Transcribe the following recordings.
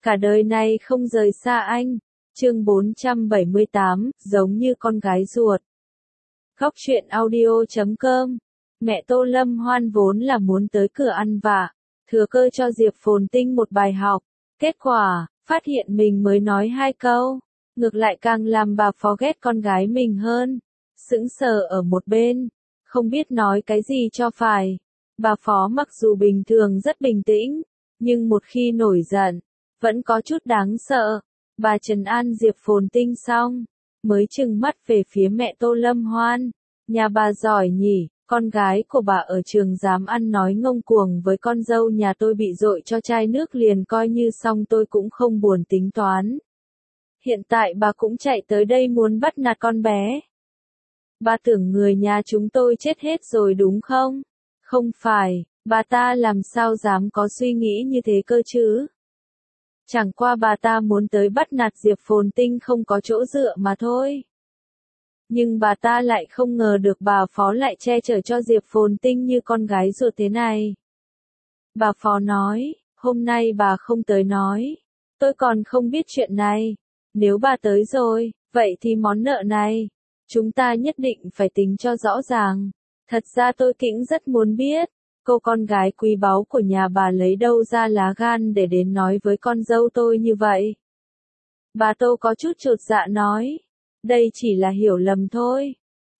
cả đời này không rời xa anh. Chương 478, giống như con gái ruột. Góc truyện audio.com. Mẹ Tô Lâm Hoan vốn là muốn tới cửa ăn vạ, thừa cơ cho Diệp Phồn Tinh một bài học. Kết quả, phát hiện mình mới nói 2 câu, ngược lại càng làm bà phó ghét con gái mình hơn. Sững sờ ở một bên, không biết nói cái gì cho phải. Bà phó mặc dù bình thường rất bình tĩnh, nhưng một khi nổi giận, vẫn có chút đáng sợ. Bà trấn an Diệp Phồn Tinh xong, mới trừng mắt về phía mẹ Tô Lâm Hoan. Nhà bà giỏi nhỉ, con gái của bà ở trường dám ăn nói ngông cuồng với con dâu nhà tôi bị dội cho chai nước liền coi như xong tôi cũng không buồn tính toán. Hiện tại bà cũng chạy tới đây muốn bắt nạt con bé. Bà tưởng người nhà chúng tôi chết hết rồi đúng không? Không phải, bà ta làm sao dám có suy nghĩ như thế cơ chứ? Chẳng qua bà ta muốn tới bắt nạt Diệp Phồn Tinh không có chỗ dựa mà thôi. Nhưng bà ta lại không ngờ được bà phó lại che chở cho Diệp Phồn Tinh như con gái ruột thế này. Bà phó nói, hôm nay bà không tới nói, tôi còn không biết chuyện này. Nếu bà tới rồi, vậy thì món nợ này, chúng ta nhất định phải tính cho rõ ràng. Thật ra tôi cũng rất muốn biết, cô con gái quý báu của nhà bà lấy đâu ra lá gan để đến nói với con dâu tôi như vậy. Bà Tô có chút chột dạ nói, đây chỉ là hiểu lầm thôi.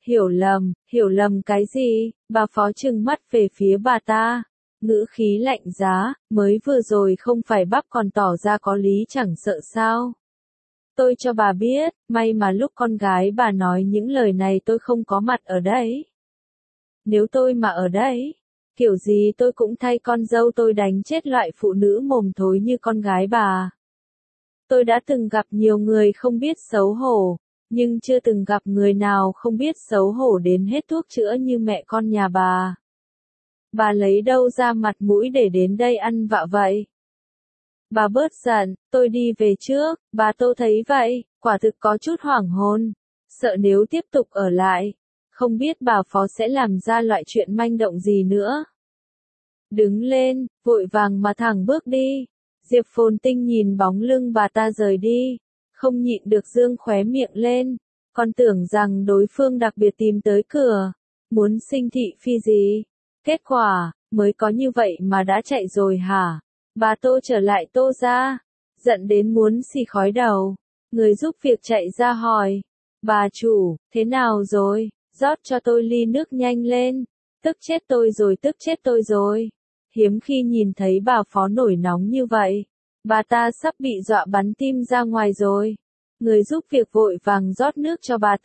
Hiểu lầm cái gì? Bà phó trừng mắt về phía bà ta, ngữ khí lạnh giá, mới vừa rồi không phải bắp còn tỏ ra có lý chẳng sợ sao. Tôi cho bà biết, may mà lúc con gái bà nói những lời này tôi không có mặt ở đây. Nếu tôi mà ở đây, kiểu gì tôi cũng thay con dâu tôi đánh chết loại phụ nữ mồm thối như con gái bà. Tôi đã từng gặp nhiều người không biết xấu hổ, nhưng chưa từng gặp người nào không biết xấu hổ đến hết thuốc chữa như mẹ con nhà bà. Bà lấy đâu ra mặt mũi để đến đây ăn vạ vậy? Bà bớt giận, tôi đi về trước. Bà Tô thấy vậy, quả thực có chút hoảng hồn, sợ nếu tiếp tục ở lại, không biết bà phó sẽ làm ra loại chuyện manh động gì nữa. Đứng lên, vội vàng mà thẳng bước đi. Diệp Phồn Tinh nhìn bóng lưng bà ta rời đi, không nhịn được dương khóe miệng lên, còn tưởng rằng đối phương đặc biệt tìm tới cửa, muốn sinh thị phi gì. Kết quả, mới có như vậy mà đã chạy rồi hả? Bà Tô trở lại Tô ra, giận đến muốn xì khói đầu. Người giúp việc chạy ra hỏi, bà chủ, thế nào rồi, rót cho tôi ly nước nhanh lên, tức chết tôi rồi. Hiếm khi nhìn thấy bà phó nổi nóng như vậy, bà ta sắp bị dọa bắn tim ra ngoài rồi. Người giúp việc vội vàng rót nước cho bà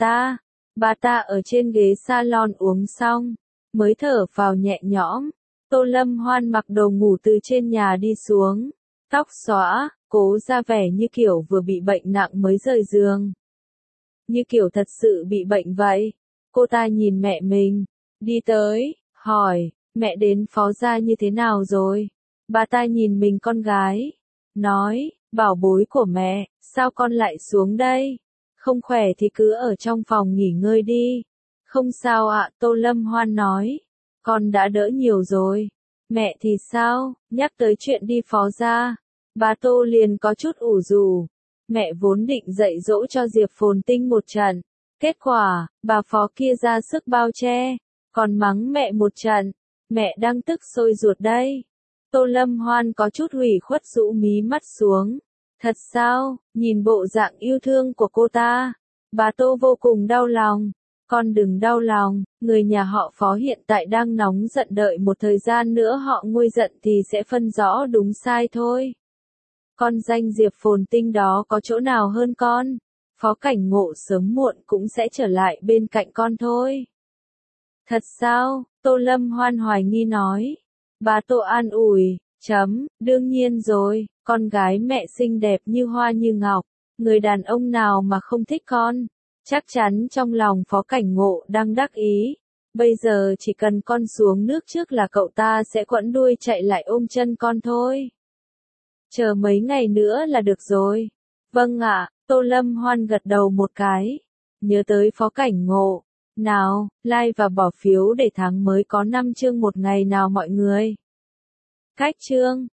ta ở trên ghế salon uống xong, mới thở phào nhẹ nhõm. Tô Lâm Hoan mặc đồ ngủ từ trên nhà đi xuống, tóc xõa, cố ra vẻ như kiểu vừa bị bệnh nặng mới rời giường. Như kiểu thật sự bị bệnh vậy. Cô ta nhìn mẹ mình, đi tới, hỏi, mẹ đến phó gia như thế nào rồi? Bà ta nhìn mình con gái, nói, bảo bối của mẹ, sao con lại xuống đây? Không khỏe thì cứ ở trong phòng nghỉ ngơi đi. Không sao ạ, Tô Lâm Hoan nói, con đã đỡ nhiều rồi. Mẹ thì sao? Nhắc tới chuyện đi phó gia, bà Tô liền có chút ủ rũ. Mẹ vốn định dạy dỗ cho Diệp Phồn Tinh một trận, kết quả, bà phó kia ra sức bao che, còn mắng mẹ một trận. Mẹ đang tức sôi ruột đây. Tô Lâm Hoan có chút ủy khuất rũ mí mắt xuống. Thật sao? Nhìn bộ dạng yêu thương của cô ta, bà Tô vô cùng đau lòng. Con đừng đau lòng, người nhà họ Phó hiện tại đang nóng giận, đợi một thời gian nữa họ nguôi giận thì sẽ phân rõ đúng sai thôi. Con danh Diệp Phồn Tinh đó có chỗ nào hơn con? Phó Cảnh Ngộ sớm muộn cũng sẽ trở lại bên cạnh con thôi. Thật sao? Tô Lâm Hoan hoài nghi nói. Bà Tô an ủi, đương nhiên rồi, con gái mẹ xinh đẹp như hoa như ngọc, người đàn ông nào mà không thích con. Chắc chắn trong lòng Phó Cảnh Ngộ đang đắc ý. Bây giờ chỉ cần con xuống nước trước là cậu ta sẽ quẫm đuôi chạy lại ôm chân con thôi. Chờ mấy ngày nữa là được rồi. Vâng ạ, Tô Lâm Hoan gật đầu một cái. Nhớ tới Phó Cảnh Ngộ. Nào, like và bỏ phiếu để tháng mới có 5 chương một ngày nào mọi người. Cách chương.